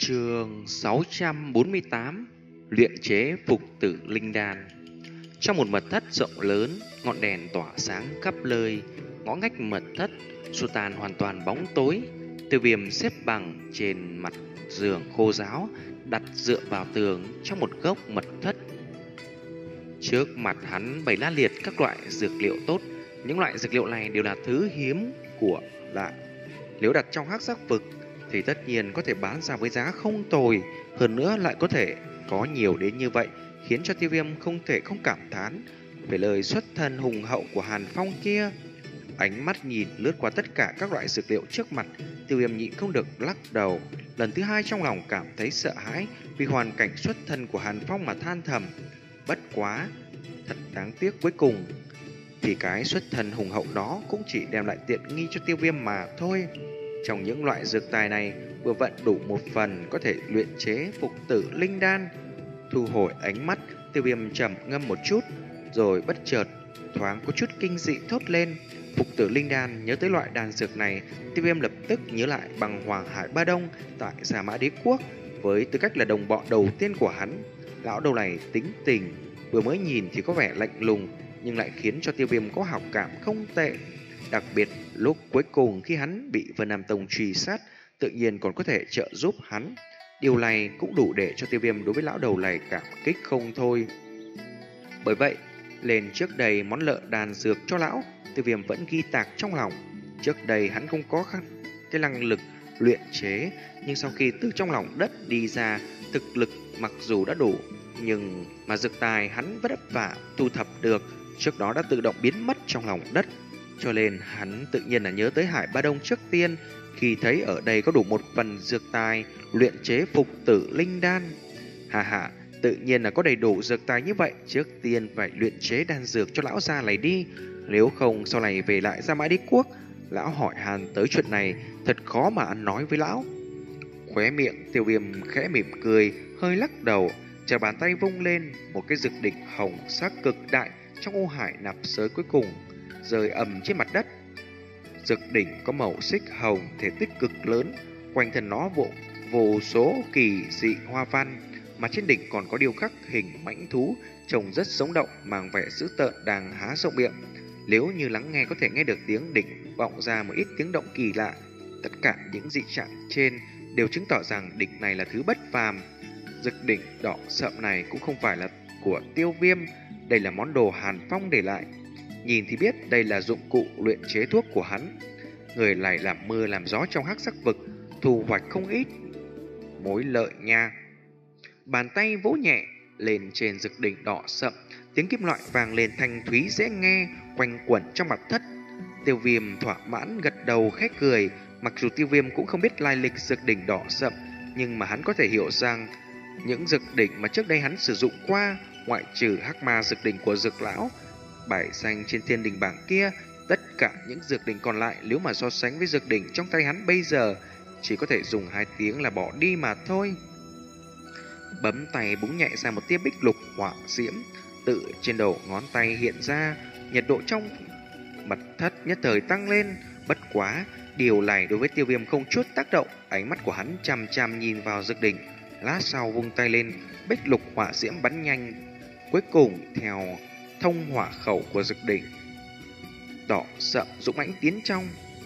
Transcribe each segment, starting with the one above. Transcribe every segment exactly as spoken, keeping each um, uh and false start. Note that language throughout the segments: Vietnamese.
Chương sáu trăm bốn mươi tám. Luyện chế phục tử linh đan. Trong một mật thất rộng lớn, ngọn đèn tỏa sáng khắp nơi. Ngõ ngách mật thất xua tan hoàn toàn bóng tối. Tiêu Viêm xếp bằng trên mặt giường khô ráo, đặt dựa vào tường trong một góc mật thất. Trước mặt hắn bày la liệt các loại dược liệu tốt. Những loại dược liệu này đều là thứ hiếm của lại. Nếu đặt trong hắc sắc vực thì tất nhiên có thể bán ra với giá không tồi, hơn nữa lại có thể có nhiều đến như vậy, khiến cho Tiêu Viêm không thể không cảm thán về lời xuất thân hùng hậu của Hàn Phong kia. Ánh mắt nhìn lướt qua tất cả các loại dược liệu trước mặt, Tiêu Viêm nhịn không được lắc đầu, lần thứ hai trong lòng cảm thấy sợ hãi vì hoàn cảnh xuất thân của Hàn Phong mà than thầm. Bất quá, thật đáng tiếc, cuối cùng thì cái xuất thân hùng hậu đó cũng chỉ đem lại tiện nghi cho Tiêu Viêm mà thôi. Trong những loại dược tài này, vừa vặn đủ một phần có thể luyện chế phục tử linh đan. Thu hồi ánh mắt, Tiêu Viêm trầm ngâm một chút, rồi bất chợt thoáng có chút kinh dị thốt lên. Phục tử linh đan, nhớ tới loại đan dược này, Tiêu Viêm lập tức nhớ lại bằng Hoàng Hải Ba Đông tại Gia Mã Đế Quốc. Với tư cách là đồng bọn đầu tiên của hắn, lão đầu này tính tình vừa mới nhìn thì có vẻ lạnh lùng, nhưng lại khiến cho Tiêu Viêm có hảo cảm không tệ. Đặc biệt lúc cuối cùng khi hắn bị Vân Nam Tông truy sát, tự nhiên còn có thể trợ giúp hắn. Điều này cũng đủ để cho Tiêu Viêm đối với lão đầu này cảm kích không thôi. Bởi vậy, lên trước đây món lợ đàn dược cho lão, Tiêu Viêm vẫn ghi tạc trong lòng. Trước đây hắn không có cái năng lực luyện chế, nhưng sau khi từ trong lòng đất đi ra, thực lực mặc dù đã đủ, nhưng mà dược tài hắn vất vả thu thập được trước đó đã tự động biến mất trong lòng đất. Cho nên hắn tự nhiên là nhớ tới Hải Ba Đông trước tiên, khi thấy ở đây có đủ một phần dược tài luyện chế phục tử linh đan. Hà hà, tự nhiên là có đầy đủ dược tài như vậy, trước tiên phải luyện chế đan dược cho lão già này đi. Nếu không sau này về lại Gia Mã Đế Quốc, lão hỏi han tới chuyện này, thật khó mà ăn nói với lão. Khóe miệng Tiêu Viêm khẽ mỉm cười, hơi lắc đầu, chà bàn tay vung lên, một cái dược đỉnh hồng sắc cực đại trong ô hải nạp giới cuối cùng rơi ầm trên mặt đất. Dược đỉnh có màu xích hồng, thể tích cực lớn, quanh thân nó vô, vô số kỳ dị hoa văn, mà trên đỉnh còn có điêu khắc hình mãnh thú trông rất sống động, mang vẻ dữ tợn đang há rộng miệng. Nếu như lắng nghe có thể nghe được tiếng đỉnh vọng ra một ít tiếng động kỳ lạ. Tất cả những dị trạng trên đều chứng tỏ rằng đỉnh này là thứ bất phàm. Dược đỉnh đỏ sậm này cũng không phải là của Tiêu Viêm, đây là món đồ Hàn Phong để lại. Nhìn thì biết đây là dụng cụ luyện chế thuốc của hắn. Người này làm mưa làm gió trong hắc sắc vực, thu hoạch không ít mối lợi nha. Bàn tay vỗ nhẹ lên trên dược đỉnh đỏ sậm, tiếng kim loại vang lên thanh thúy dễ nghe, quanh quẩn trong mặt thất. Tiêu Viêm thỏa mãn gật đầu khẽ cười. Mặc dù Tiêu Viêm cũng không biết lai lịch dược đỉnh đỏ sậm, nhưng mà hắn có thể hiểu rằng những dược đỉnh mà trước đây hắn sử dụng qua, ngoại trừ hắc ma dược đỉnh của dược lão bài danh trên thiên đình bảng kia, tất cả những dược đỉnh còn lại nếu mà so sánh với dược đỉnh trong tay hắn bây giờ, chỉ có thể dùng hai tiếng là bỏ đi mà thôi. Bấm tay búng nhẹ ra một tia bích lục hỏa diễm tự trên đầu ngón tay hiện ra, nhiệt độ trong mật thất nhất thời tăng lên. Bất quá, điều này đối với Tiêu Viêm không chút tác động, ánh mắt của hắn chằm chằm nhìn vào dược đỉnh. Lát sau vung tay lên, bích lục hỏa diễm bắn nhanh, cuối cùng theo thông hỏa khẩu của dược đỉnh đỏ sậm dũng mãnh tiến trong.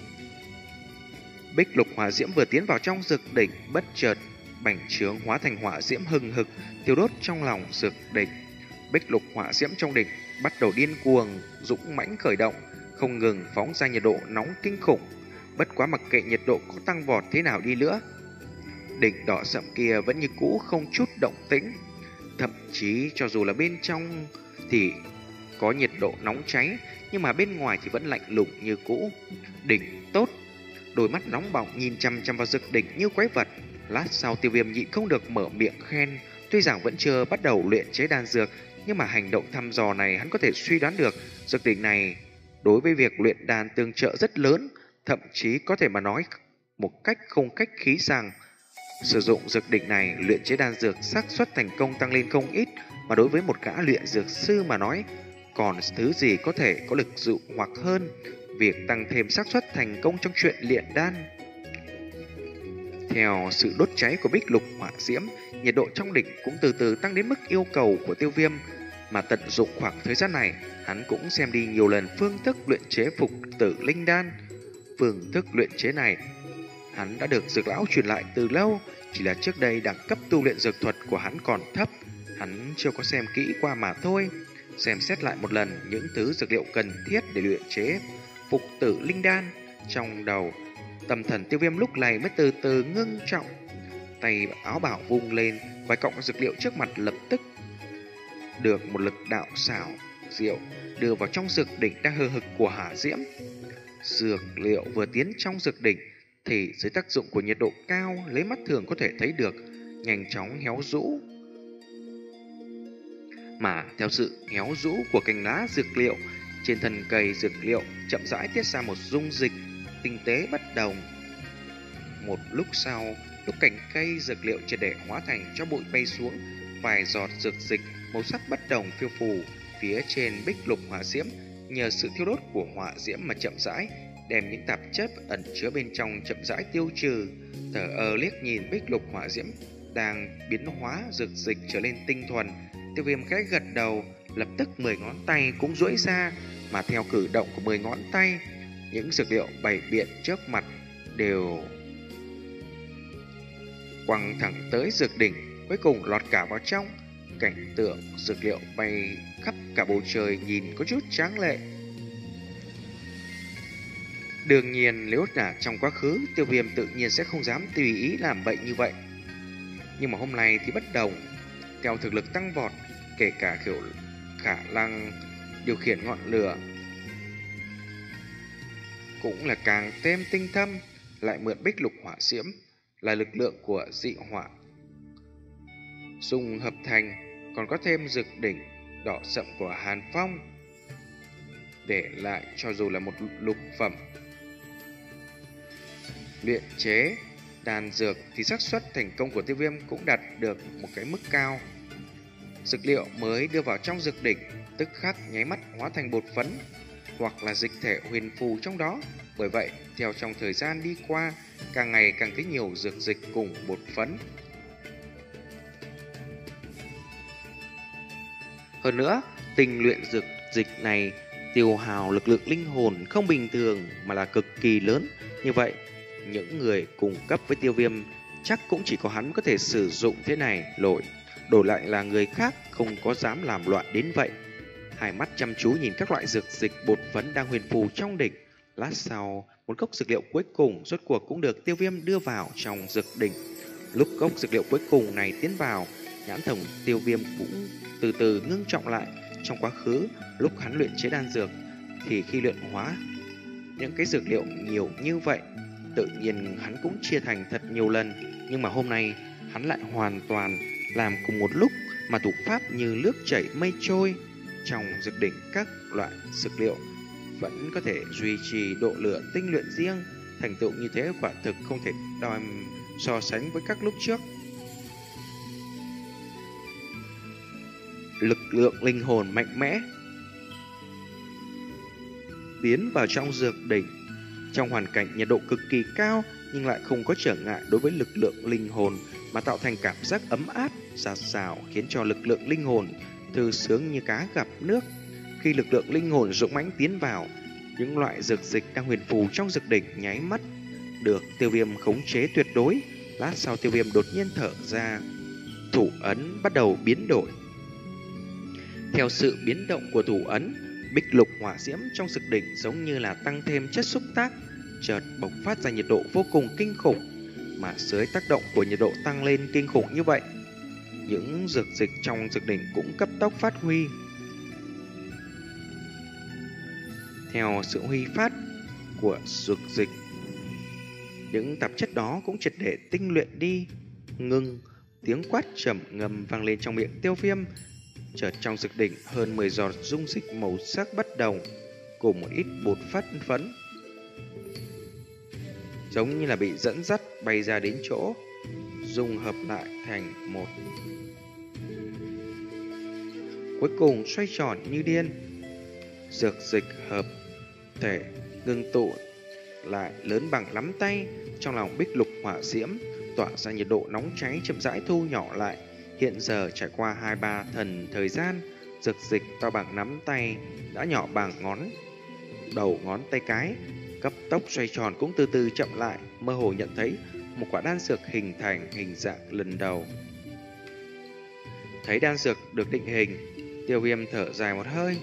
Bích lục hỏa diễm vừa tiến vào trong dược đỉnh, bất chợt bành trướng hóa thành hỏa diễm hừng hực thiêu đốt trong lòng dược đỉnh. Bích lục hỏa diễm trong đỉnh bắt đầu điên cuồng dũng mãnh khởi động, không ngừng phóng ra nhiệt độ nóng kinh khủng. Bất quá mặc kệ nhiệt độ có tăng vọt thế nào đi nữa, đỉnh đỏ sậm kia vẫn như cũ không chút động tĩnh. Thậm chí cho dù là bên trong thì có nhiệt độ nóng cháy, nhưng mà bên ngoài thì vẫn lạnh lùng như cũ. Đỉnh tốt. Đôi mắt nóng bỏng nhìn chăm chăm vào dược đỉnh như quái vật. Lát sau Tiêu Viêm nhịn không được mở miệng khen. Tuy rằng vẫn chưa bắt đầu luyện chế đan dược, nhưng mà hành động thăm dò này hắn có thể suy đoán được dược đỉnh này đối với việc luyện đan tương trợ rất lớn. Thậm chí có thể mà nói một cách không cách khí rằng sử dụng dược đỉnh này luyện chế đan dược xác suất thành công tăng lên không ít. Mà đối với một gã luyện dược sư mà nói, còn thứ gì có thể có lực dụ hoặc hơn việc tăng thêm xác suất thành công trong chuyện luyện đan. Theo sự đốt cháy của bích lục hỏa diễm, nhiệt độ trong đỉnh cũng từ từ tăng đến mức yêu cầu của Tiêu Viêm, mà tận dụng khoảng thời gian này, hắn cũng xem đi nhiều lần phương thức luyện chế phục tử linh đan. Phương thức luyện chế này hắn đã được dược lão truyền lại từ lâu, chỉ là trước đây đẳng cấp tu luyện dược thuật của hắn còn thấp, hắn chưa có xem kỹ qua mà thôi. Xem xét lại một lần những thứ dược liệu cần thiết để luyện chế phục tử linh đan, trong đầu tâm thần Tiêu Viêm lúc này mới từ từ ngưng trọng. Tay áo bảo vung lên, vài cọng dược liệu trước mặt lập tức được một lực đạo xảo diệu đưa vào trong dược đỉnh đang hờ hực của hỏa diễm. Dược liệu vừa tiến trong dược đỉnh thì dưới tác dụng của nhiệt độ cao, lấy mắt thường có thể thấy được, nhanh chóng héo rũ. Mà theo sự héo rũ của cành lá dược liệu, trên thân cây dược liệu chậm rãi tiết ra một dung dịch tinh tế bất đồng. Một lúc sau, lúc cành cây dược liệu triệt để hóa thành cho bụi bay xuống, vài giọt dược dịch màu sắc bất đồng phiêu phù phía trên bích lục hỏa diễm, nhờ sự thiêu đốt của hỏa diễm mà chậm rãi đem những tạp chất ẩn chứa bên trong chậm rãi tiêu trừ. Thở ơ liếc nhìn bích lục hỏa diễm đang biến hóa dược dịch trở nên tinh thuần, Tiêu Viêm khẽ gật đầu, lập tức mười ngón tay cũng duỗi ra, mà theo cử động của mười ngón tay, những dược liệu bày biện trước mặt đều quăng thẳng tới dược đỉnh, cuối cùng lọt cả vào trong. Cảnh tượng dược liệu bay khắp cả bầu trời nhìn có chút tráng lệ. Đương nhiên nếu là trong quá khứ, Tiêu Viêm tự nhiên sẽ không dám tùy ý làm bậy như vậy. Nhưng mà hôm nay thì bất đồng. Theo thực lực tăng vọt, kể cả kiểu khả năng điều khiển ngọn lửa cũng là càng thêm tinh thâm, lại mượn bích lục hỏa diễm là lực lượng của dị hỏa dùng hợp thành, còn có thêm dược đỉnh đỏ sậm của Hàn Phong để lại, cho dù là một lục phẩm luyện chế đan dược thì xác suất thành công của Tiêu Viêm cũng đạt được một cái mức cao. Dược liệu mới đưa vào trong dược đỉnh tức khắc nháy mắt hóa thành bột phấn hoặc là dịch thể huyền phù trong đó. Bởi vậy, theo trong thời gian đi qua, càng ngày càng thấy nhiều dược dịch cùng bột phấn. Hơn nữa, tinh luyện dược dịch này tiêu hào lực lượng linh hồn không bình thường mà là cực kỳ lớn. Như vậy, những người cùng cấp với Tiêu Viêm chắc cũng chỉ có hắn có thể sử dụng thế này lội. Đổi lại là người khác không có dám làm loạn đến vậy. Hai mắt chăm chú nhìn các loại dược dịch bột phấn đang huyền phù trong đỉnh. Lát sau, một cốc dược liệu cuối cùng rốt cuộc cũng được Tiêu Viêm đưa vào trong dược đỉnh. Lúc cốc dược liệu cuối cùng này tiến vào, nhãn thần Tiêu Viêm cũng từ từ ngưng trọng lại. Trong quá khứ, lúc hắn luyện chế đan dược, thì khi luyện hóa những cái dược liệu nhiều như vậy, tự nhiên hắn cũng chia thành thật nhiều lần. Nhưng mà hôm nay, hắn lại hoàn toàn làm cùng một lúc, mà thủ pháp như nước chảy mây trôi. Trong dược đỉnh, các loại dược liệu vẫn có thể duy trì độ lửa tinh luyện riêng. Thành tựu như thế quả thực không thể đòi so sánh với các lúc trước. Lực lượng linh hồn mạnh mẽ tiến vào trong dược đỉnh. Trong hoàn cảnh nhiệt độ cực kỳ cao nhưng lại không có trở ngại đối với lực lượng linh hồn, mà tạo thành cảm giác ấm áp, dạt dào, khiến cho lực lượng linh hồn thư sướng như cá gặp nước. Khi lực lượng linh hồn dũng mãnh tiến vào, những loại dược dịch đang huyền phù trong dược đỉnh nháy mắt được Tiêu Viêm khống chế tuyệt đối. Lát sau, Tiêu Viêm đột nhiên thở ra, thủ ấn bắt đầu biến đổi. Theo sự biến động của thủ ấn, bích lục hỏa diễm trong dược đỉnh giống như là tăng thêm chất xúc tác, chợt bộc phát ra nhiệt độ vô cùng kinh khủng. Mà dưới tác động của nhiệt độ tăng lên kinh khủng như vậy, những dược dịch trong dược đỉnh cũng cấp tốc phát huy. Theo sự huy phát của dược dịch, những tạp chất đó cũng triệt để tinh luyện đi. Ngưng, tiếng quát trầm ngâm vang lên trong miệng Tiêu Viêm. Chợt trong dược đỉnh hơn mười giọt dung dịch màu sắc bất đồng cùng một ít bột phát phấn, giống như là bị dẫn dắt bay ra đến chỗ, dung hợp lại thành một, cuối cùng xoay tròn như điên. Dược dịch hợp thể ngưng tụ lại lớn bằng nắm tay. Trong lòng bích lục hỏa diễm tỏa ra nhiệt độ nóng cháy chậm rãi thu nhỏ lại. Hiện giờ trải qua hai ba thần thời gian, dược dịch to bằng nắm tay đã nhỏ bằng ngón đầu ngón tay cái, cấp tốc xoay tròn cũng từ từ chậm lại, mơ hồ nhận thấy một quả đan dược hình thành hình dạng lần đầu. Thấy đan dược được định hình, Tiêu Viêm thở dài một hơi.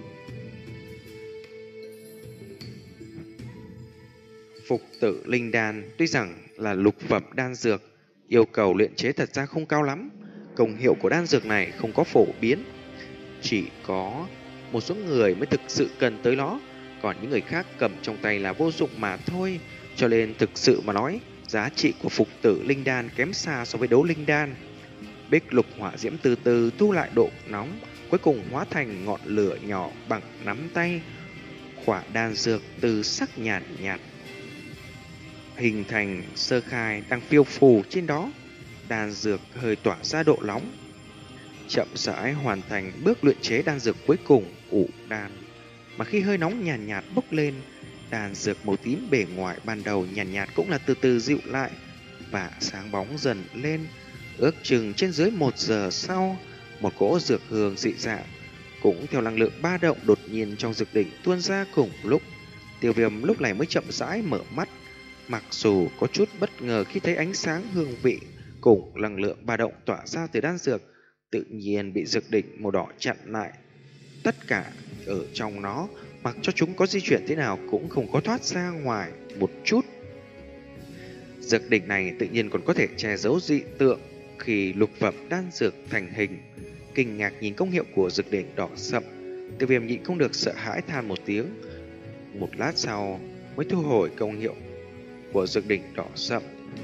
Phục tử linh đan tuy rằng là lục phẩm đan dược, yêu cầu luyện chế thật ra không cao lắm. Công hiệu của đan dược này không có phổ biến, chỉ có một số người mới thực sự cần tới nó, còn những người khác cầm trong tay là vô dụng mà thôi. Cho nên thực sự mà nói, giá trị của phục tử linh đan kém xa so với đấu linh đan. Bích lục hỏa diễm từ từ thu lại độ nóng, cuối cùng hóa thành ngọn lửa nhỏ bằng nắm tay. Quả đan dược từ sắc nhàn nhạt, nhạt hình thành sơ khai đang phiêu phù trên đó. Đan dược hơi tỏa ra độ nóng, chậm rãi hoàn thành bước luyện chế đan dược cuối cùng, ủ đan. Mà khi hơi nóng nhàn nhạt, nhạt bốc lên, đan dược màu tím bề ngoài ban đầu nhàn nhạt, nhạt cũng là từ từ dịu lại và sáng bóng dần lên. Ước chừng trên dưới một giờ sau, một cỗ dược hương dị dạng cũng theo năng lượng ba động đột nhiên trong dược đỉnh tuôn ra cùng lúc. Tiêu Viêm lúc này mới chậm rãi mở mắt, mặc dù có chút bất ngờ khi thấy ánh sáng hương vị cùng năng lượng ba động tỏa ra từ đan dược, tự nhiên bị dược đỉnh màu đỏ chặn lại. Tất cả ở trong nó, mặc cho chúng có di chuyển thế nào cũng không có thoát ra ngoài một chút. Dược đỉnh này tự nhiên còn có thể che giấu dị tượng khi lục phẩm đan dược thành hình. Kinh ngạc nhìn công hiệu của dược đỉnh đỏ sậm, Tiêu Viêm nhịn không được sợ hãi than một tiếng. Một lát sau mới thu hồi công hiệu của dược đỉnh đỏ sậm.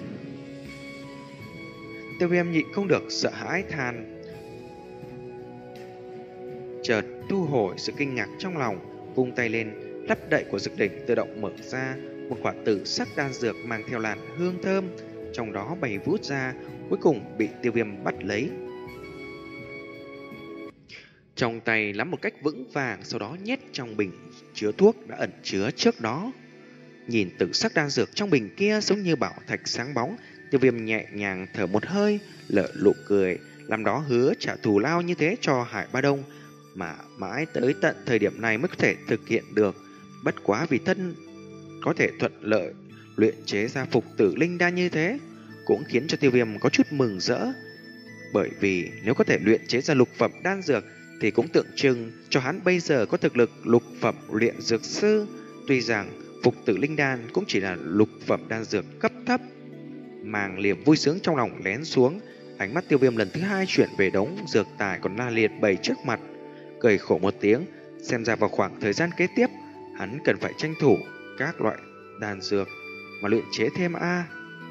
Tiêu Viêm nhịn không được sợ hãi than, chợt thu hồi sự kinh ngạc trong lòng, vung tay lên, nắp đậy của dược đỉnh tự động mở ra, một quả tử sắc đan dược mang theo làn hương thơm trong đó bay vút ra, cuối cùng bị Tiêu Viêm bắt lấy. Trong tay nắm một cách vững vàng, sau đó nhét trong bình chứa thuốc đã ẩn chứa trước đó. Nhìn tử sắc đan dược trong bình kia giống như bảo thạch sáng bóng, Tiêu Viêm nhẹ nhàng thở một hơi, lở nụ cười, làm đó hứa trả thù lao như thế cho Hải Ba Đông, mà mãi tới tận thời điểm này mới có thể thực hiện được. Bất quá vì thân có thể thuận lợi luyện chế ra phục tử linh đan như thế, cũng khiến cho Tiêu Viêm có chút mừng rỡ. Bởi vì nếu có thể luyện chế ra lục phẩm đan dược thì cũng tượng trưng cho hắn bây giờ có thực lực lục phẩm luyện dược sư. Tuy rằng phục tử linh đan cũng chỉ là lục phẩm đan dược cấp thấp. Màng liềm vui sướng trong lòng lén xuống, ánh mắt Tiêu Viêm lần thứ hai chuyển về đống dược tài còn la liệt bày trước mặt, cười khổ một tiếng. Xem ra vào khoảng thời gian kế tiếp, hắn cần phải tranh thủ các loại đan dược mà luyện chế thêm a.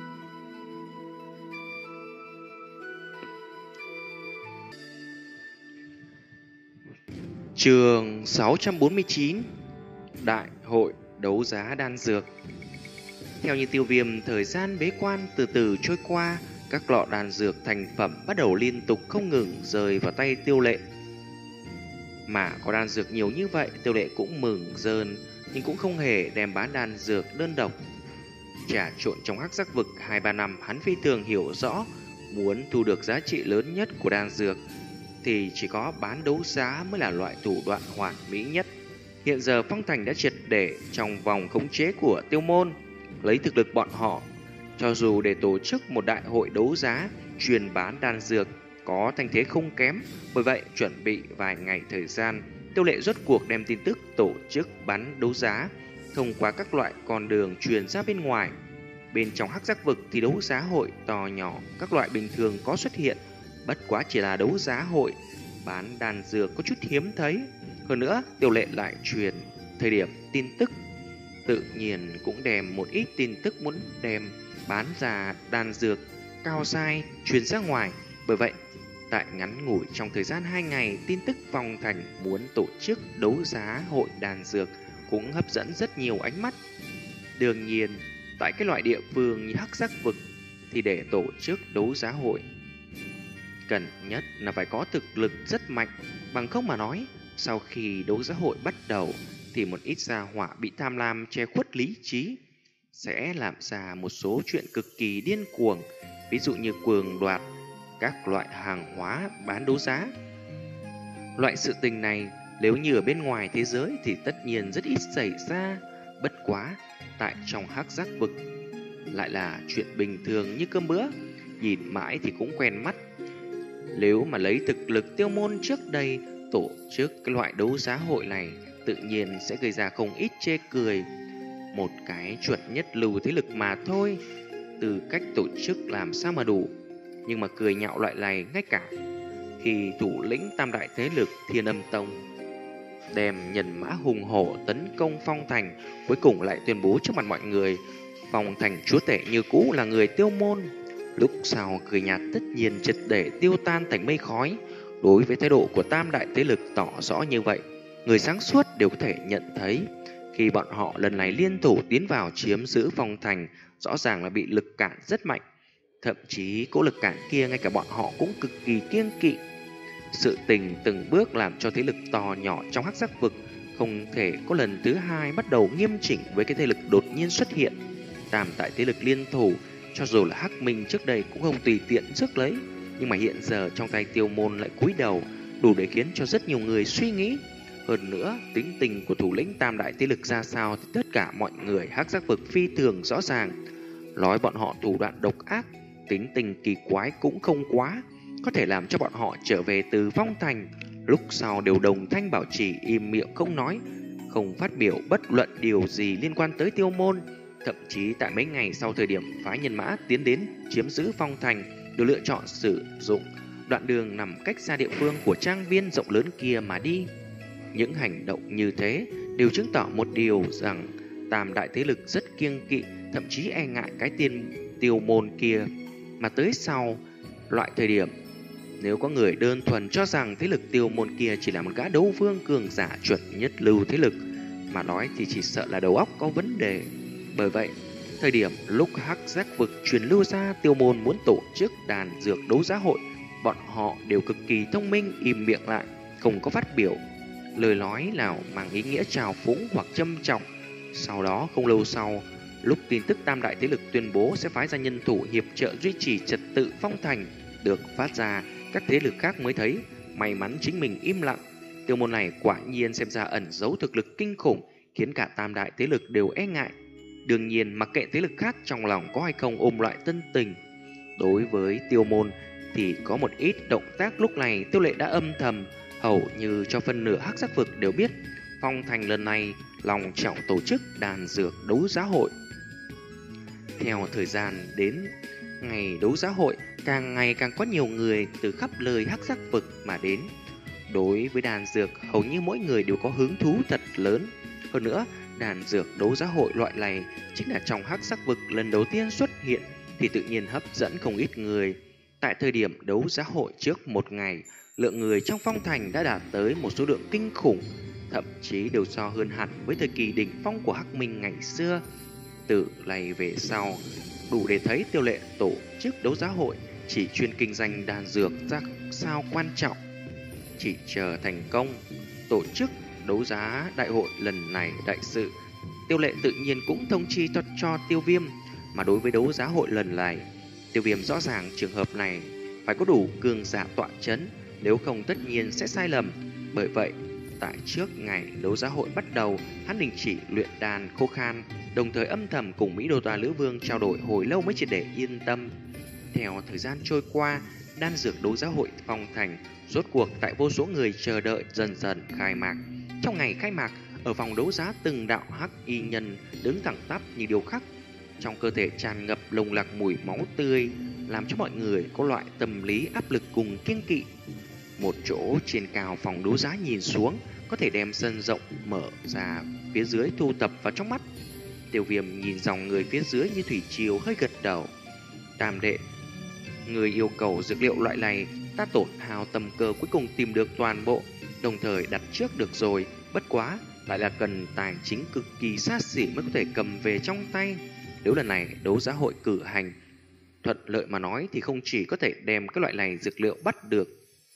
Chương sáu trăm bốn mươi chín, Đại hội đấu giá đan dược. Theo như Tiêu Viêm, thời gian bế quan từ từ trôi qua, các lọ đan dược thành phẩm bắt đầu liên tục không ngừng rơi vào tay Tiêu Lệ. Mà có đan dược nhiều như vậy, Tiêu Lệ cũng mừng rơn, nhưng cũng không hề đem bán đan dược đơn độc. Trà trộn trong hắc sắc vực hai ba năm, hắn phi thường hiểu rõ, muốn thu được giá trị lớn nhất của đan dược thì chỉ có bán đấu giá mới là loại thủ đoạn hoàn mỹ nhất. Hiện giờ Phong Thành đã triệt để trong vòng khống chế của Tiêu Môn, lấy thực lực bọn họ, cho dù để tổ chức một đại hội đấu giá chuyên bán đan dược có thanh thế không kém. Bởi vậy chuẩn bị vài ngày thời gian, Tiêu Lệ rốt cuộc đem tin tức tổ chức bán đấu giá thông qua các loại con đường truyền ra bên ngoài. Bên trong hắc giác vực thì đấu giá hội to nhỏ các loại bình thường có xuất hiện, bất quá chỉ là đấu giá hội bán đan dược có chút hiếm thấy. Hơn nữa, Tiêu Lệ lại truyền thời điểm tin tức, tự nhiên cũng đem một ít tin tức muốn đem bán ra đan dược cao dai truyền ra ngoài. Bởi vậy, tại ngắn ngủi trong thời gian hai ngày, tin tức Phong Thành muốn tổ chức đấu giá hội đan dược cũng hấp dẫn rất nhiều ánh mắt. Đương nhiên, tại cái loại địa phương như hắc giác vực thì để tổ chức đấu giá hội, cần nhất là phải có thực lực rất mạnh. Bằng không mà nói, sau khi đấu giá hội bắt đầu thì một ít gia hỏa bị tham lam che khuất lý trí sẽ làm ra một số chuyện cực kỳ điên cuồng, ví dụ như cường đoạt các loại hàng hóa bán đấu giá. Loại sự tình này nếu như ở bên ngoài thế giới thì tất nhiên rất ít xảy ra, bất quá tại trong hắc giác vực lại là chuyện bình thường như cơm bữa, nhìn mãi thì cũng quen mắt. Nếu mà lấy thực lực Tiêu Môn trước đây tổ chức cái loại đấu giá hội này, tự nhiên sẽ gây ra không ít chê cười. Một cái chuẩn nhất lưu thế lực mà thôi, từ cách tổ chức làm sao mà đủ. Nhưng mà cười nhạo loại này, ngay cả khi thủ lĩnh tam đại thế lực Thiên Âm Tông đem nhân mã hùng hổ tấn công Phong Thành, cuối cùng lại tuyên bố trước mặt mọi người Phong Thành chúa tể như cũ là người Tiêu Môn. Lúc sau cười nhạt tất nhiên triệt để tiêu tan thành mây khói. Đối với thái độ của tam đại thế lực tỏ rõ như vậy, người sáng suốt đều có thể nhận thấy, khi bọn họ lần này liên thủ tiến vào chiếm giữ Phong Thành, rõ ràng là bị lực cản rất mạnh. Thậm chí cỗ lực cản kia ngay cả bọn họ cũng cực kỳ kiêng kỵ. Sự tình từng bước làm cho thế lực to nhỏ trong hắc giác vực không thể có lần thứ hai bắt đầu nghiêm chỉnh với cái thế lực đột nhiên xuất hiện. Tam tại thế lực liên thủ, cho dù là Hắc Minh trước đây cũng không tùy tiện rước lấy, nhưng mà hiện giờ trong tay Tiêu Môn lại cúi đầu, đủ để khiến cho rất nhiều người suy nghĩ. Hơn nữa, tính tình của thủ lĩnh tam đại thế lực ra sao thì tất cả mọi người hắc giác vực phi thường rõ ràng. Nói bọn họ thủ đoạn độc ác, tính tình kỳ quái cũng không quá, có thể làm cho bọn họ trở về từ Phong Thành, lúc sau đều đồng thanh bảo trì im miệng không nói, không phát biểu bất luận điều gì liên quan tới Tiêu Môn. Thậm chí tại mấy ngày sau thời điểm phái nhân mã tiến đến chiếm giữ Phong Thành, đều lựa chọn sử dụng đoạn đường nằm cách xa địa phương của trang viên rộng lớn kia mà đi. Những hành động như thế đều chứng tỏ một điều rằng tam đại thế lực rất kiêng kỵ, thậm chí e ngại cái tiên Tiêu Môn kia. Mà tới sau loại thời điểm, nếu có người đơn thuần cho rằng thế lực Tiêu Môn kia chỉ là một gã đấu vương cường giả chuẩn nhất lưu thế lực mà nói, thì chỉ sợ là đầu óc có vấn đề. Bởi vậy, thời điểm lúc hắc giác vực truyền lưu ra Tiêu Môn muốn tổ chức đàn dược đấu giá hội, bọn họ đều cực kỳ thông minh, im miệng lại, không có phát biểu lời nói nào mang ý nghĩa trào phúng hoặc châm chọc. Sau đó không lâu sau, lúc tin tức tam đại thế lực tuyên bố sẽ phái ra nhân thủ hiệp trợ duy trì trật tự Phong Thành được phát ra, các thế lực khác mới thấy may mắn chính mình im lặng. Tiêu Môn này quả nhiên xem ra ẩn giấu thực lực kinh khủng, khiến cả tam đại thế lực đều e ngại. Đương nhiên mặc kệ thế lực khác trong lòng có hay không ôm loại tân tình, đối với Tiêu Môn thì có một ít động tác lúc này Tiêu Lệ đã âm thầm, hầu như cho phân nửa hắc giác vực đều biết Phong Thành lần này lòng trọng tổ chức đàn dược đấu giá hội. Theo thời gian đến ngày đấu giá hội, càng ngày càng có nhiều người từ khắp nơi hắc giác vực mà đến. Đối với đàn dược, hầu như mỗi người đều có hứng thú thật lớn. Hơn nữa, đàn dược đấu giá hội loại này chính là trong hắc giác vực lần đầu tiên xuất hiện, thì tự nhiên hấp dẫn không ít người. Tại thời điểm đấu giá hội trước một ngày, lượng người trong Phong Thành đã đạt tới một số lượng kinh khủng, thậm chí đều so hơn hẳn với thời kỳ đỉnh phong của Hắc Minh ngày xưa. Từ này về sau, đủ để thấy Tiêu Lệ tổ chức đấu giá hội chỉ chuyên kinh doanh đan dược ra sao quan trọng. Chỉ chờ thành công tổ chức đấu giá đại hội lần này đại sự, Tiêu Lệ tự nhiên cũng thông chi cho, cho Tiêu Viêm. Mà đối với đấu giá hội lần này, Tiêu Viêm rõ ràng trường hợp này phải có đủ cường giả tọa chấn, nếu không tất nhiên sẽ sai lầm. Bởi vậy, tại trước ngày đấu giá hội bắt đầu, hắn đình chỉ luyện đàn khô khan, đồng thời âm thầm cùng Mỹ Đô Toa Lữ Vương trao đổi hồi lâu mới chỉ để yên tâm. Theo thời gian trôi qua, đan dược đấu giá hội Phong Thành rốt cuộc tại vô số người chờ đợi dần dần khai mạc. Trong ngày khai mạc, ở phòng đấu giá từng đạo hắc y nhân đứng thẳng tắp như điêu khắc, trong cơ thể tràn ngập nồng nặc mùi máu tươi, làm cho mọi người có loại tâm lý áp lực cùng kiêng kỵ. Một chỗ trên cao phòng đấu giá nhìn xuống, có thể đem sân rộng mở ra phía dưới thu tập vào trong mắt. Tiêu Viêm nhìn dòng người phía dưới như thủy triều, hơi gật đầu. Tam đệ, người yêu cầu dược liệu loại này, ta tổn hao tâm cơ cuối cùng tìm được toàn bộ, đồng thời đặt trước được rồi. Bất quá lại là cần tài chính cực kỳ xa xỉ mới có thể cầm về trong tay. Nếu lần này đấu giá hội cử hành thuận lợi mà nói, thì không chỉ có thể đem các loại này dược liệu bắt được,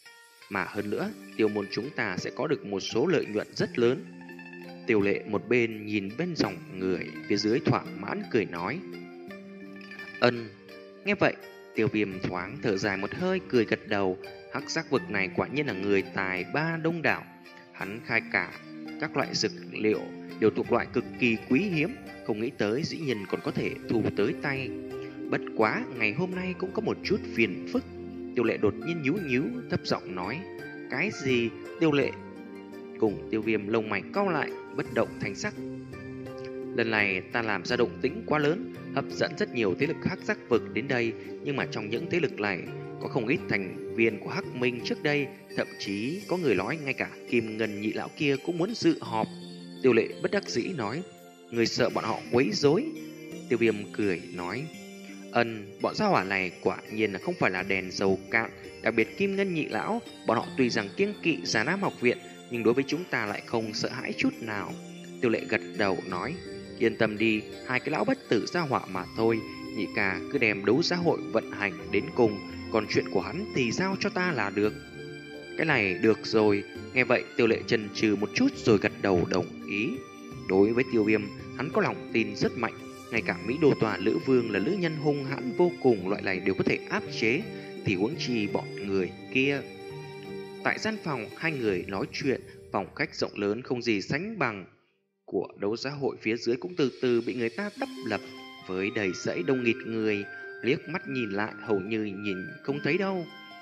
mà hơn nữa Tiêu môn chúng ta sẽ có được một số lợi nhuận rất lớn. Tiêu Lệ một bên nhìn bên dòng người phía dưới thỏa mãn cười nói. Ân. Nghe vậy, Tiêu Viêm thoáng thở dài một hơi, cười gật đầu. Hắc giác vực này quả nhiên là người tài ba đông đảo. Hắn khai cả các loại dược liệu đều thuộc loại cực kỳ quý hiếm, không nghĩ tới dĩ nhiên còn có thể thu tới tay. Bất quá ngày hôm nay cũng có một chút phiền phức. Tiêu Lệ đột nhiên nhíu nhíu, thấp giọng nói. Cái gì? Tiêu Lệ cùng Tiêu Viêm lông mày cau lại, bất động thanh sắc. Lần này ta làm ra động tĩnh quá lớn, hấp dẫn rất nhiều thế lực hắc giác vực đến đây, nhưng mà trong những thế lực này có không ít thành viên của Hắc Minh trước đây, thậm chí có người nói ngay cả Kim Ngân nhị lão kia cũng muốn dự họp. Tiêu Lệ bất đắc dĩ nói, người sợ bọn họ quấy rối. Tiêu Viêm cười nói, ân, bọn gia hỏa này quả nhiên là không phải là đèn dầu cạn, đặc biệt Kim Ngân nhị lão, bọn họ tuy rằng kiêng kỵ Già Nam học viện, nhưng đối với chúng ta lại không sợ hãi chút nào. Tiêu Lệ gật đầu nói, yên tâm đi, hai cái lão bất tử gia hỏa mà thôi, nhị ca cứ đem đấu giá hội vận hành đến cùng, còn chuyện của hắn thì giao cho ta là được. Cái này được rồi. Nghe vậy Tiêu Lệ chần chừ một chút rồi gật đầu đồng ý. Đối với Tiêu Viêm, hắn có lòng tin rất mạnh, ngay cả Mỹ Đô Tòa Lữ Vương là nữ nhân hung hãn vô cùng loại này đều có thể áp chế, thì huống chi bọn người kia. Tại gian phòng, hai người nói chuyện, phòng khách rộng lớn không gì sánh bằng của đấu giá hội phía dưới cũng từ từ bị người ta đắp lập với đầy dãy đông nghịt người, liếc mắt nhìn lại hầu như nhìn không thấy đâu.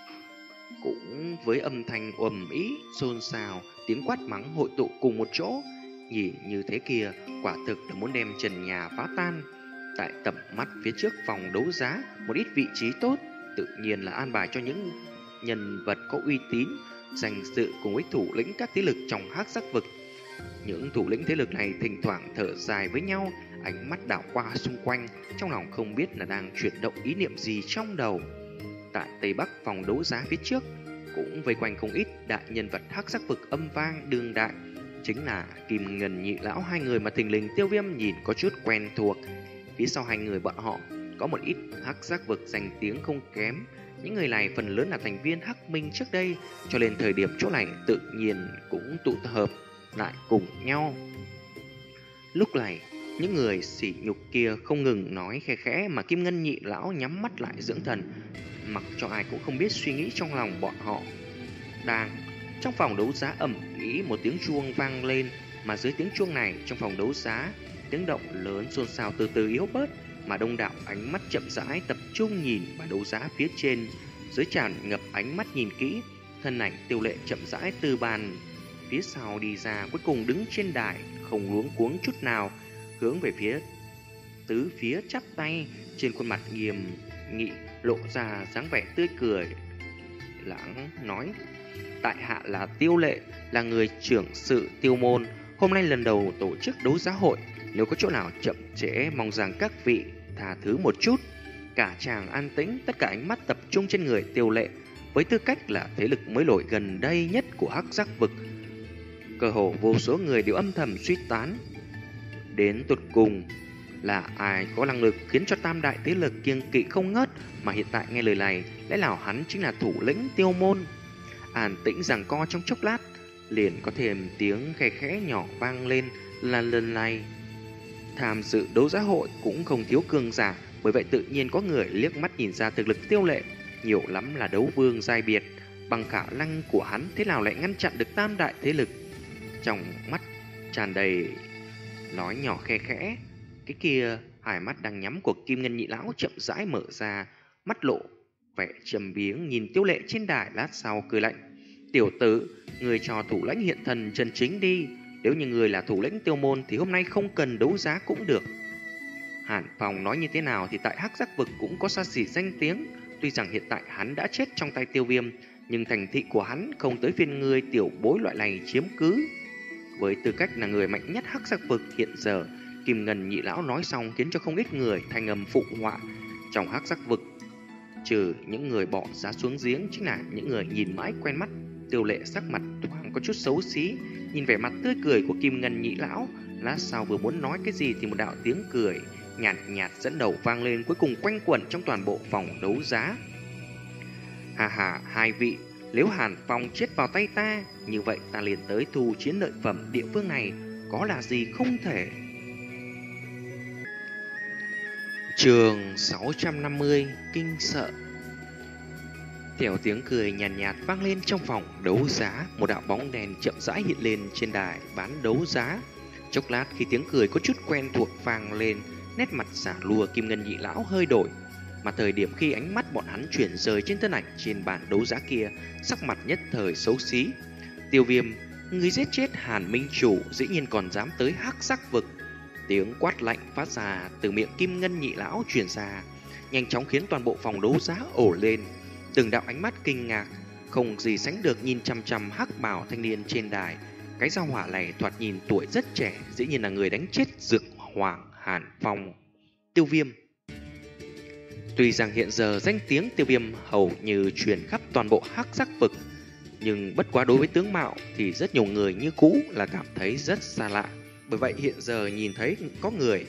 Cũng với âm thanh ầm ĩ, xôn xao, tiếng quát mắng hội tụ cùng một chỗ, nhìn như thế kia quả thực là muốn đem trần nhà phá tan. Tại tầm mắt phía trước phòng đấu giá, một ít vị trí tốt tự nhiên là an bài cho những nhân vật có uy tín, danh dự cùng với thủ lĩnh các thế lực trong hắc giác vực. Những thủ lĩnh thế lực này thỉnh thoảng thở dài với nhau, ánh mắt đảo qua xung quanh, trong lòng không biết là đang chuyển động ý niệm gì trong đầu. Tại Tây Bắc phòng đấu giá phía trước cũng vây quanh không ít đại nhân vật hắc giác vực âm vang đương đại, chính là Kim Ngân nhị lão hai người mà thình lình Tiêu Viêm nhìn có chút quen thuộc. Phía sau hai người bọn họ có một ít hắc giác vực danh tiếng không kém. Những người này phần lớn là thành viên Hắc Minh trước đây, cho nên thời điểm chỗ này tự nhiên cũng tụ hợp lại cùng nhau. Lúc này, những người sỉ nhục kia không ngừng nói khe khẽ, mà Kim Ngân nhị lão nhắm mắt lại dưỡng thần, mặc cho ai cũng không biết suy nghĩ trong lòng bọn họ. Đang trong phòng đấu giá ầm ĩ, một tiếng chuông vang lên, mà dưới tiếng chuông này trong phòng đấu giá, tiếng động lớn xôn xao từ từ yếu bớt, mà đông đảo ánh mắt chậm rãi tập trung nhìn vào đấu giá phía trên. Dưới tràn ngập ánh mắt nhìn kỹ, thân ảnh Tiêu Lệ chậm rãi từ bàn phía sau đi ra, cuối cùng đứng trên đài, không luống cuống chút nào, hướng về phía tứ phía chắp tay, trên khuôn mặt nghiêm nghị lộ ra dáng vẻ tươi cười lãng, nói: tại hạ là Tiêu Lệ, là người trưởng sự Tiêu môn, hôm nay lần đầu tổ chức đấu giá hội, nếu có chỗ nào chậm trễ mong rằng các vị tha thứ một chút. Cả tràng an tĩnh, tất cả ánh mắt tập trung trên người Tiêu Lệ. Với tư cách là thế lực mới nổi gần đây nhất của hắc giác vực, cơ hồ vô số người đều âm thầm suy tán, đến tột cùng là ai có năng lực khiến cho tam đại thế lực kiêng kỵ không ngớt, mà hiện tại nghe lời này, lẽ nào hắn chính là thủ lĩnh Tiêu môn? An tĩnh giằng co trong chốc lát, liền có thêm tiếng khe khẽ nhỏ vang lên, là lần này tham dự đấu giá hội cũng không thiếu cường giả, bởi vậy tự nhiên có người liếc mắt nhìn ra thực lực Tiêu Lệ nhiều lắm là đấu vương giai biệt, bằng khả năng của hắn thế nào lại ngăn chặn được tam đại thế lực. Trong mắt tràn đầy nói nhỏ khe khẽ, cái kia hai mắt đang nhắm của Kim Ngân nhị lão chậm rãi mở ra, mắt lộ vẻ trầm biếng nhìn Tiêu Lệ trên đài, lát sau cười lạnh: tiểu tử, người cho thủ lãnh hiện thần chân chính đi, nếu như người là thủ lĩnh Tiêu môn thì hôm nay không cần đấu giá cũng được. Hàn Phong nói như thế nào thì tại hắc giác vực cũng có xa xỉ danh tiếng, tuy rằng hiện tại hắn đã chết trong tay Tiêu Viêm, nhưng thành thị của hắn không tới phiên người tiểu bối loại này chiếm cứ. Với tư cách là người mạnh nhất hắc giác vực hiện giờ, Kim Ngân nhị lão nói xong khiến cho không ít người thành âm phụ họa. Trong hắc giác vực, trừ những người bỏ giá xuống giếng, chính là những người nhìn mãi quen mắt. Tiêu Lệ sắc mặt thoáng có chút xấu xí, nhìn vẻ mặt tươi cười của Kim Ngân nhị lão, lát sau vừa muốn nói cái gì thì một đạo tiếng cười nhạt nhạt dẫn đầu vang lên, cuối cùng quanh quẩn trong toàn bộ phòng đấu giá. Hà hà, hai vị, nếu Hàn Phong chết vào tay ta, như vậy ta liền tới thu chiến lợi phẩm địa phương này, có là gì không thể. Chương sáu trăm năm mươi, kinh sợ. Theo tiếng cười nhàn nhạt, nhạt vang lên trong phòng đấu giá, một đạo bóng đèn chậm rãi hiện lên trên đài bán đấu giá. Chốc lát khi tiếng cười có chút quen thuộc vang lên, nét mặt giả lùa Kim Ngân Nhị Lão hơi đổi. Mà thời điểm khi ánh mắt bọn hắn chuyển rời trên thân ảnh trên bàn đấu giá kia, sắc mặt nhất thời xấu xí. Tiêu Viêm, người giết chết Hàn Minh Chủ dĩ nhiên còn dám tới Hắc Sắc Vực. Tiếng quát lạnh phát ra từ miệng Kim Ngân Nhị Lão truyền ra, nhanh chóng khiến toàn bộ phòng đấu giá ổ lên. Từng đạo ánh mắt kinh ngạc không gì sánh được nhìn chăm chăm hắc bào thanh niên trên đài. Cái gia hỏa này thoạt nhìn tuổi rất trẻ, dĩ nhiên là người đánh chết Dược Hoàng Hàn Phong. Tiêu Viêm. Tuy rằng hiện giờ danh tiếng Tiêu Viêm hầu như truyền khắp toàn bộ Hắc Sắc Vực, nhưng bất quá đối với tướng mạo thì rất nhiều người như cũ là cảm thấy rất xa lạ. Bởi vậy hiện giờ nhìn thấy có người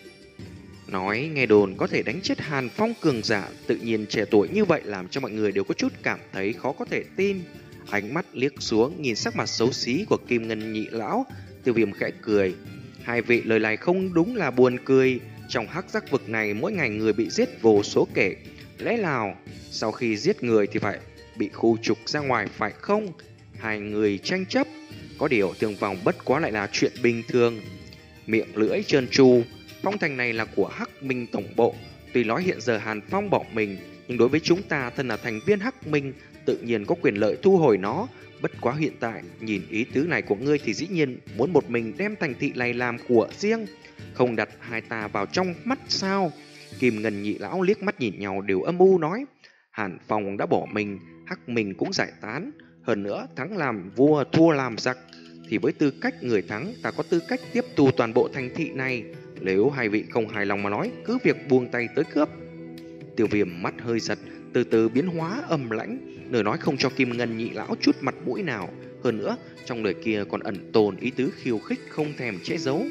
nói nghe đồn có thể đánh chết Hàn Phong cường giả, tự nhiên trẻ tuổi như vậy làm cho mọi người đều có chút cảm thấy khó có thể tin. Ánh mắt liếc xuống nhìn sắc mặt xấu xí của Kim Ngân Nhị Lão, Tiêu Viêm khẽ cười. Hai vị lời này không đúng là buồn cười. Trong Hắc Sắc Vực này mỗi ngày người bị giết vô số kể. Lẽ nào sau khi giết người thì phải bị khu trục ra ngoài phải không? Hai người tranh chấp, có điều thương vong bất quá lại là chuyện bình thường. Miệng lưỡi trơn tru, phong thành này là của Hắc Minh tổng bộ. Tuy nói hiện giờ Hàn Phong bỏ mình, nhưng đối với chúng ta thân là thành viên Hắc Minh, tự nhiên có quyền lợi thu hồi nó. Bất quá hiện tại, nhìn ý tứ này của ngươi thì dĩ nhiên muốn một mình đem thành thị này làm của riêng, không đặt hai ta vào trong mắt sao? Kim Ngân Nhị Lão liếc mắt nhìn nhau đều âm u nói. Hàn Phong đã bỏ mình, Hắc Minh cũng giải tán. Hơn nữa, thắng làm vua thua làm giặc, thì với tư cách người thắng, ta có tư cách tiếp tù toàn bộ thành thị này. Nếu hai vị không hài lòng mà nói, cứ việc buông tay tới cướp. Tiêu Viêm mắt hơi giật, từ từ biến hóa âm lãnh, lời nói không cho Kim Ngân Nhị Lão chút mặt mũi nào. Hơn nữa, trong lời kia còn ẩn tồn ý tứ khiêu khích không thèm che giấu.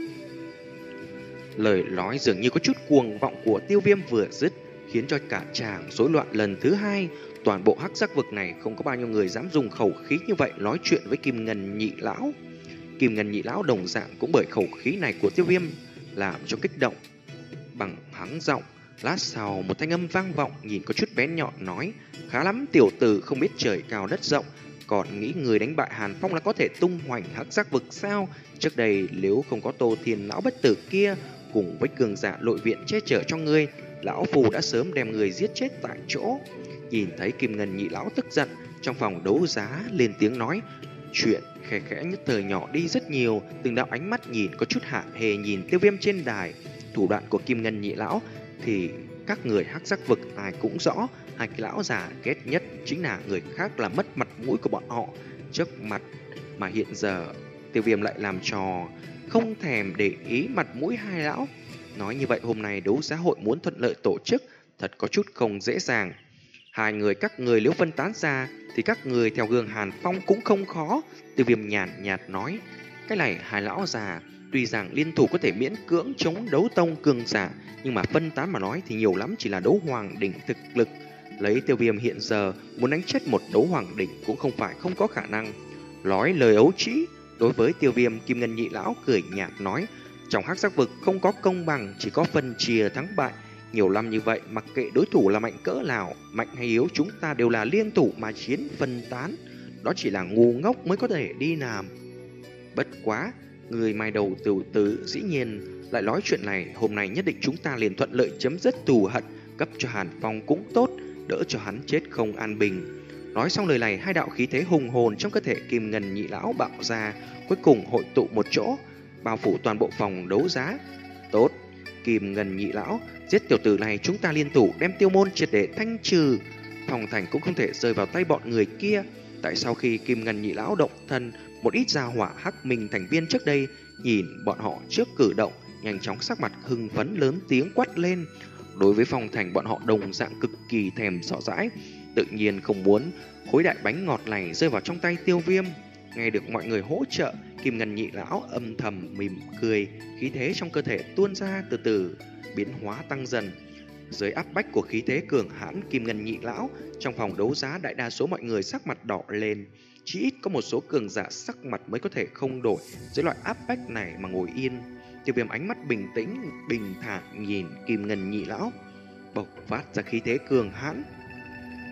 Lời nói dường như có chút cuồng vọng của Tiêu Viêm vừa dứt, khiến cho cả tràng rối loạn lần thứ hai. Toàn bộ Hắc Sắc Vực này không có bao nhiêu người dám dùng khẩu khí như vậy nói chuyện với Kim Ngân Nhị Lão. Kim Ngân Nhị Lão đồng dạng cũng bởi khẩu khí này của Tiêu Viêm làm cho kích động, bằng hắng giọng. Lát sau một thanh âm vang vọng nhìn có chút bén nhọn nói: khá lắm tiểu tử không biết trời cao đất rộng, còn nghĩ người đánh bại Hàn Phong là có thể tung hoành Hắc Sắc Vực sao? Trước đây nếu không có Tô Thiên Lão bất tử kia cùng với cường giả nội viện che chở cho ngươi, lão phù đã sớm đem người giết chết tại chỗ. Nhìn thấy Kim Ngân Nhị Lão tức giận, trong phòng đấu giá lên tiếng nói. Chuyện khẽ khẽ nhất thời nhỏ đi rất nhiều, từng đạo ánh mắt nhìn có chút hạ hề nhìn Tiêu Viêm trên đài. Thủ đoạn của Kim Ngân Nhị Lão thì các người Hắc Sắc Vực ai cũng rõ, hai cái lão già ghét nhất chính là người khác làm mất mặt mũi của bọn họ trước mặt, mà hiện giờ Tiêu Viêm lại làm trò không thèm để ý mặt mũi hai lão. Nói như vậy hôm nay đấu giá hội muốn thuận lợi tổ chức thật có chút không dễ dàng. Hai người các người nếu phân tán ra thì các người theo gương Hàn Phong cũng không khó. Tiêu Viêm nhàn nhạt nói. Cái này hai lão già tuy rằng liên thủ có thể miễn cưỡng chống đấu tông cường giả, nhưng mà phân tán mà nói thì nhiều lắm chỉ là đấu hoàng đỉnh thực lực. Lấy Tiêu Viêm hiện giờ muốn đánh chết một đấu hoàng đỉnh cũng không phải không có khả năng. Nói lời ấu trĩ. Đối với Tiêu Viêm, Kim Ngân Nhị Lão cười nhạt nói. Trong Hắc Sắc Vực không có công bằng, chỉ có phân chia thắng bại. Nhiều năm như vậy, mặc kệ đối thủ là mạnh cỡ nào, mạnh hay yếu, chúng ta đều là liên thủ mà chiến phân tán. Đó chỉ là ngu ngốc mới có thể đi làm. Bất quá, người mai đầu tiểu tử dĩ nhiên lại nói chuyện này. Hôm nay nhất định chúng ta liền thuận lợi chấm dứt thù hận, cấp cho Hàn Phong cũng tốt, đỡ cho hắn chết không an bình. Nói xong lời này, hai đạo khí thế hùng hồn trong cơ thể Kim Ngân Nhị Lão bạo ra, cuối cùng hội tụ một chỗ, bao phủ toàn bộ phòng đấu giá. Tốt, Kim Ngân Nhị Lão, giết tiểu tử này chúng ta liên thủ đem Tiêu môn triệt để thanh trừ. Phòng thành cũng không thể rơi vào tay bọn người kia. Tại sau khi Kim Ngân Nhị Lão động thân, một ít gia hỏa Hắc Minh thành viên trước đây nhìn bọn họ trước cử động, nhanh chóng sắc mặt hưng phấn lớn tiếng quát lên. Đối với phòng thành bọn họ đồng dạng cực kỳ thèm sợ dãi, tự nhiên không muốn khối đại bánh ngọt này rơi vào trong tay Tiêu Viêm. Nghe được mọi người hỗ trợ, Kim Ngân Nhị Lão âm thầm mỉm cười, khí thế trong cơ thể tuôn ra từ từ biến hóa tăng dần. Dưới áp bách của khí thế cường hãn Kim Ngân Nhị Lão, trong phòng đấu giá đại đa số mọi người sắc mặt đỏ lên, chỉ ít có một số cường giả sắc mặt mới có thể không đổi dưới loại áp bách này mà ngồi yên. Tiêu Viêm ánh mắt bình tĩnh, bình thản nhìn Kim Ngân Nhị Lão, bộc phát ra khí thế cường hãn.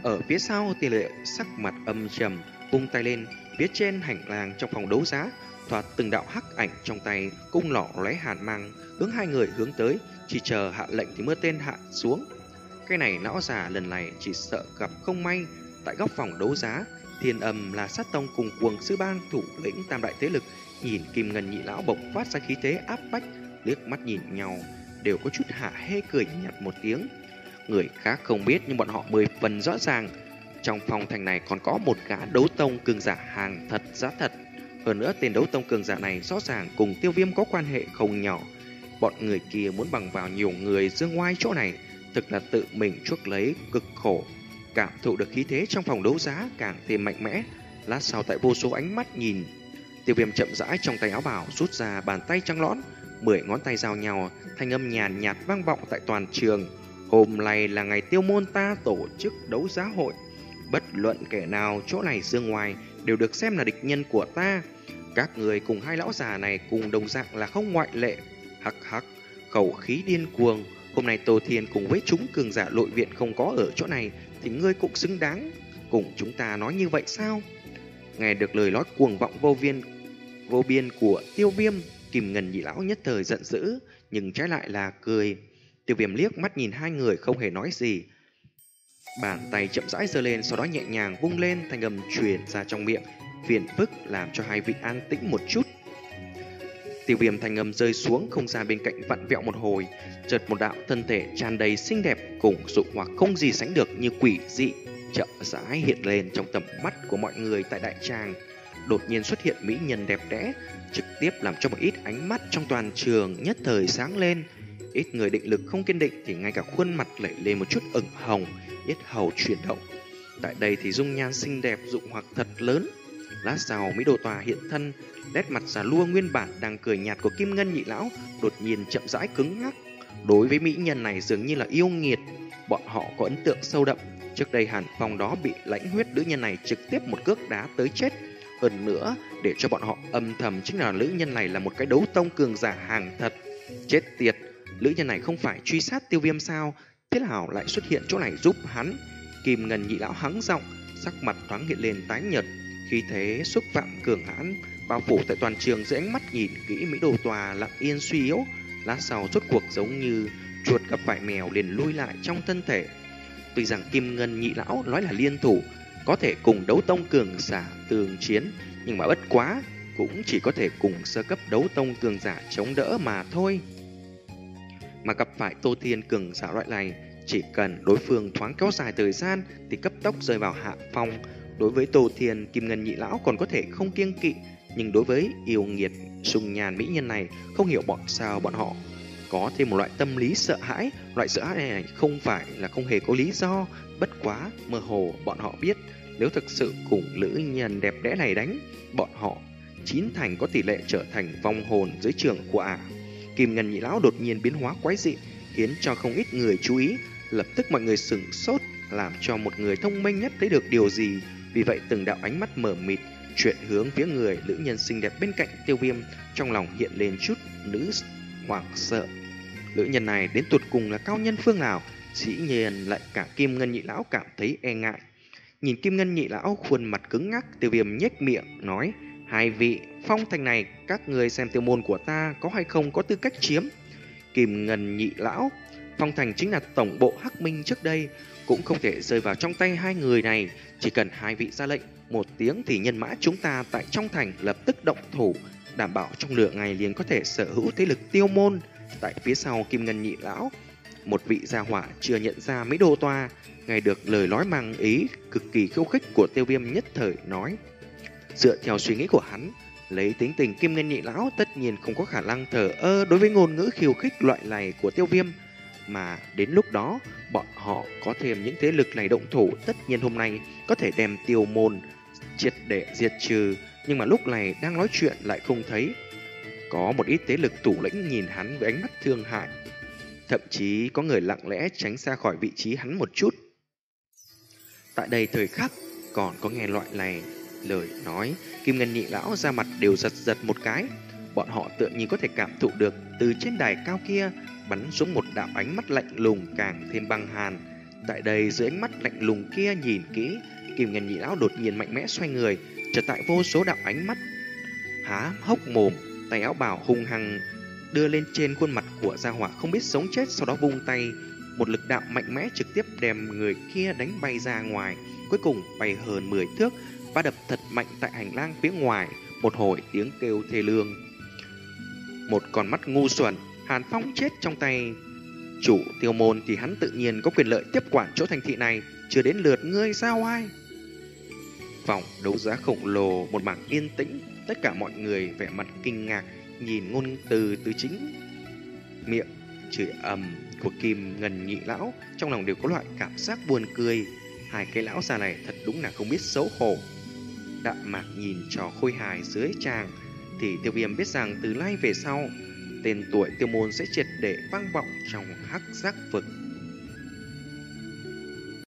Ở phía sau, Tiêu Lệ sắc mặt âm trầm, vung tay lên, phía trên hành lang trong phòng đấu giá, thoạt từng đạo hắc ảnh trong tay, cung lọ lóe hàn mang, hướng hai người hướng tới, chỉ chờ hạ lệnh thì mưa tên hạ xuống. Cái này lão già lần này chỉ sợ gặp không may. Tại góc phòng đấu giá, Thiên Âm là sát tông cùng Cuồng Sư Bang thủ lĩnh tam đại thế lực, nhìn Kim Ngân nhị lão bộc phát ra khí thế áp bách, liếc mắt nhìn nhau, đều có chút hạ hê cười nhạt một tiếng. Người khác không biết nhưng bọn họ mười phần rõ ràng, trong phòng thành này còn có một gã đấu tông cường giả hàng thật giá thật. Hơn nữa tên đấu tông cường giả này rõ ràng cùng Tiêu Viêm có quan hệ không nhỏ. Bọn người kia muốn bằng vào nhiều người dương ngoai chỗ này, thực là tự mình chuốc lấy cực khổ. Cảm thụ được khí thế trong phòng đấu giá càng thêm mạnh mẽ. Lát sau tại vô số ánh mắt nhìn, Tiêu Viêm chậm rãi trong tay áo bào rút ra bàn tay trắng lõn, mười ngón tay giao nhau, thanh âm nhàn nhạt vang vọng tại toàn trường. Hôm nay là ngày Tiêu môn ta tổ chức đấu giá hội, bất luận kẻ nào chỗ này dương ngoài đều được xem là địch nhân của ta. Các người cùng hai lão già này cùng đồng dạng là không ngoại lệ. Hắc hắc, khẩu khí điên cuồng. Hôm nay Tô Thiên cùng với chúng cường giả nội viện không có ở chỗ này, thì ngươi cũng xứng đáng cùng chúng ta nói như vậy sao? Nghe được lời nói cuồng vọng vô viên vô biên của Tiêu Viêm, Kim Ngân nhị lão nhất thời giận dữ, nhưng trái lại là cười. Tiêu Viêm liếc mắt nhìn hai người không hề nói gì. Bàn tay chậm rãi giơ lên, sau đó nhẹ nhàng vung lên, thanh âm truyền ra trong miệng, phiền phức làm cho hai vị an tĩnh một chút. Tiêu Viêm thanh âm rơi xuống, không gian bên cạnh vặn vẹo một hồi, chợt một đạo thân thể tràn đầy xinh đẹp cùng dụ hoặc không gì sánh được như quỷ dị chậm rãi hiện lên trong tầm mắt của mọi người tại đại tràng. Đột nhiên xuất hiện mỹ nhân đẹp đẽ, trực tiếp làm cho một ít ánh mắt trong toàn trường nhất thời sáng lên. Ít người định lực không kiên định thì ngay cả khuôn mặt lẩy lên một chút ửng hồng, yết hầu chuyển động. Tại đây thì dung nhan xinh đẹp dụ hoặc thật lớn. Lát sau Mỹ Đồ Tòa hiện thân, nét mặt già lua nguyên bản đang cười nhạt của Kim Ngân nhị lão đột nhiên chậm rãi cứng ngắc. Đối với mỹ nhân này dường như là yêu nghiệt, bọn họ có ấn tượng sâu đậm. Trước đây Hàn Phong đó bị lãnh huyết nữ nhân này trực tiếp một cước đá tới chết. Hơn nữa, để cho bọn họ âm thầm chính là nữ nhân này là một cái đấu tông cường giả hàng thật. Chết tiệt, nữ nhân này không phải truy sát Tiêu Viêm sao? Thế nào lại xuất hiện chỗ này giúp hắn? Kim Ngân nhị lão hắng giọng, sắc mặt thoáng hiện lên tái nhợt, khí thế xúc phạm cường hãn bao phủ tại toàn trường dưới ánh mắt nhìn kỹ Mỹ Đồ Tòa lặng yên suy yếu. Lát sau rốt cuộc giống như chuột gặp phải mèo liền lui lại trong thân thể. Tuy rằng Kim Ngân nhị lão nói là liên thủ, có thể cùng đấu tông cường giả tương chiến, nhưng mà bất quá cũng chỉ có thể cùng sơ cấp đấu tông cường giả chống đỡ mà thôi. Mà gặp phải Tô Thiên cường giả loại này, chỉ cần đối phương thoáng kéo dài thời gian thì cấp tốc rơi vào hạ phong. Đối với Tô Thiên, Kim Ngân nhị lão còn có thể không kiêng kỵ, nhưng đối với yêu nghiệt sùng nhàn mỹ nhân này, không hiểu bọn sao bọn họ có thêm một loại tâm lý sợ hãi. Loại sợ hãi này không phải là không hề có lý do, bất quá mơ hồ bọn họ biết nếu thực sự cùng nữ nhân đẹp đẽ này đánh, bọn họ chín thành có tỷ lệ trở thành vong hồn dưới trường của ả. Kim Ngân nhị lão đột nhiên biến hóa quái dị, khiến cho không ít người chú ý. Lập tức mọi người sửng sốt, làm cho một người thông minh nhất thấy được điều gì. Vì vậy từng đạo ánh mắt mở mịt chuyển hướng phía người nữ nhân xinh đẹp bên cạnh Tiêu Viêm, trong lòng hiện lên chút nữ hoảng sợ. Nữ nhân này đến tụt cùng là cao nhân phương nào? Dĩ nhiên lại cả Kim Ngân nhị lão cảm thấy e ngại. Nhìn Kim Ngân nhị lão khuôn mặt cứng ngắc, Tiêu Viêm nhếch miệng nói: hai vị, phong thành này các người xem tiêu môn của ta có hay không có tư cách chiếm? Kim Ngân nhị lão, phong thành chính là tổng bộ Hắc Minh trước đây, cũng không thể rơi vào trong tay hai người này. Chỉ cần hai vị ra lệnh một tiếng thì nhân mã chúng ta tại trong thành lập tức động thủ, đảm bảo trong nửa ngày liền có thể sở hữu thế lực tiêu môn. Tại phía sau Kim Ngân nhị lão, một vị gia hỏa chưa nhận ra Mỹ Đô Toa, nghe được lời nói mang ý cực kỳ khiêu khích của Tiêu Viêm nhất thời nói. Dựa theo suy nghĩ của hắn, lấy tính tình Kim Ngân nhị lão tất nhiên không có khả năng thờ ơ đối với ngôn ngữ khiêu khích loại này của Tiêu Viêm. Mà đến lúc đó bọn họ có thêm những thế lực này động thủ, tất nhiên hôm nay có thể đem tiêu môn triệt để diệt trừ. Nhưng mà lúc này đang nói chuyện lại không thấy có một ít thế lực thủ lĩnh nhìn hắn với ánh mắt thương hại. Thậm chí có người lặng lẽ tránh xa khỏi vị trí hắn một chút. Tại đây thời khắc còn có nghe loại này lời nói, Kim Ngân nhị lão ra mặt đều giật giật một cái. Bọn họ tựa nhiên có thể cảm thụ được từ trên đài cao kia bắn xuống một đạo ánh mắt lạnh lùng càng thêm băng hàn. Tại đây dưới ánh mắt lạnh lùng kia nhìn kỹ, Kim Ngân Nhị Lão đột nhiên mạnh mẽ xoay người, chợt tại vô số đạo ánh mắt há hốc mồm, tay áo bào hung hăng đưa lên trên khuôn mặt của gia hỏa không biết sống chết, sau đó vung tay, một lực đạo mạnh mẽ trực tiếp đem người kia đánh bay ra ngoài, cuối cùng bay hơn mười thước và đập thật mạnh tại hành lang phía ngoài, một hồi tiếng kêu thê lương. Một con mắt ngu xuẩn, Hàn Phong chết trong tay chủ Tiêu Môn thì hắn tự nhiên có quyền lợi tiếp quản chỗ thành thị này, chưa đến lượt ngươi sao ai? Vòng đấu giá khổng lồ, một mảng yên tĩnh, tất cả mọi người vẻ mặt kinh ngạc nhìn ngôn từ từ chính miệng chửi ầm của Kim Ngân Nhị Lão, trong lòng đều có loại cảm giác buồn cười. Hai cái lão già này thật đúng là không biết xấu hổ. Đạm Mạc nhìn trò khôi hài dưới tràng thì Tiêu Viêm biết rằng từ nay về sau tên tuổi Tiêu Môn sẽ triệt để vang vọng trong hắc giác vực.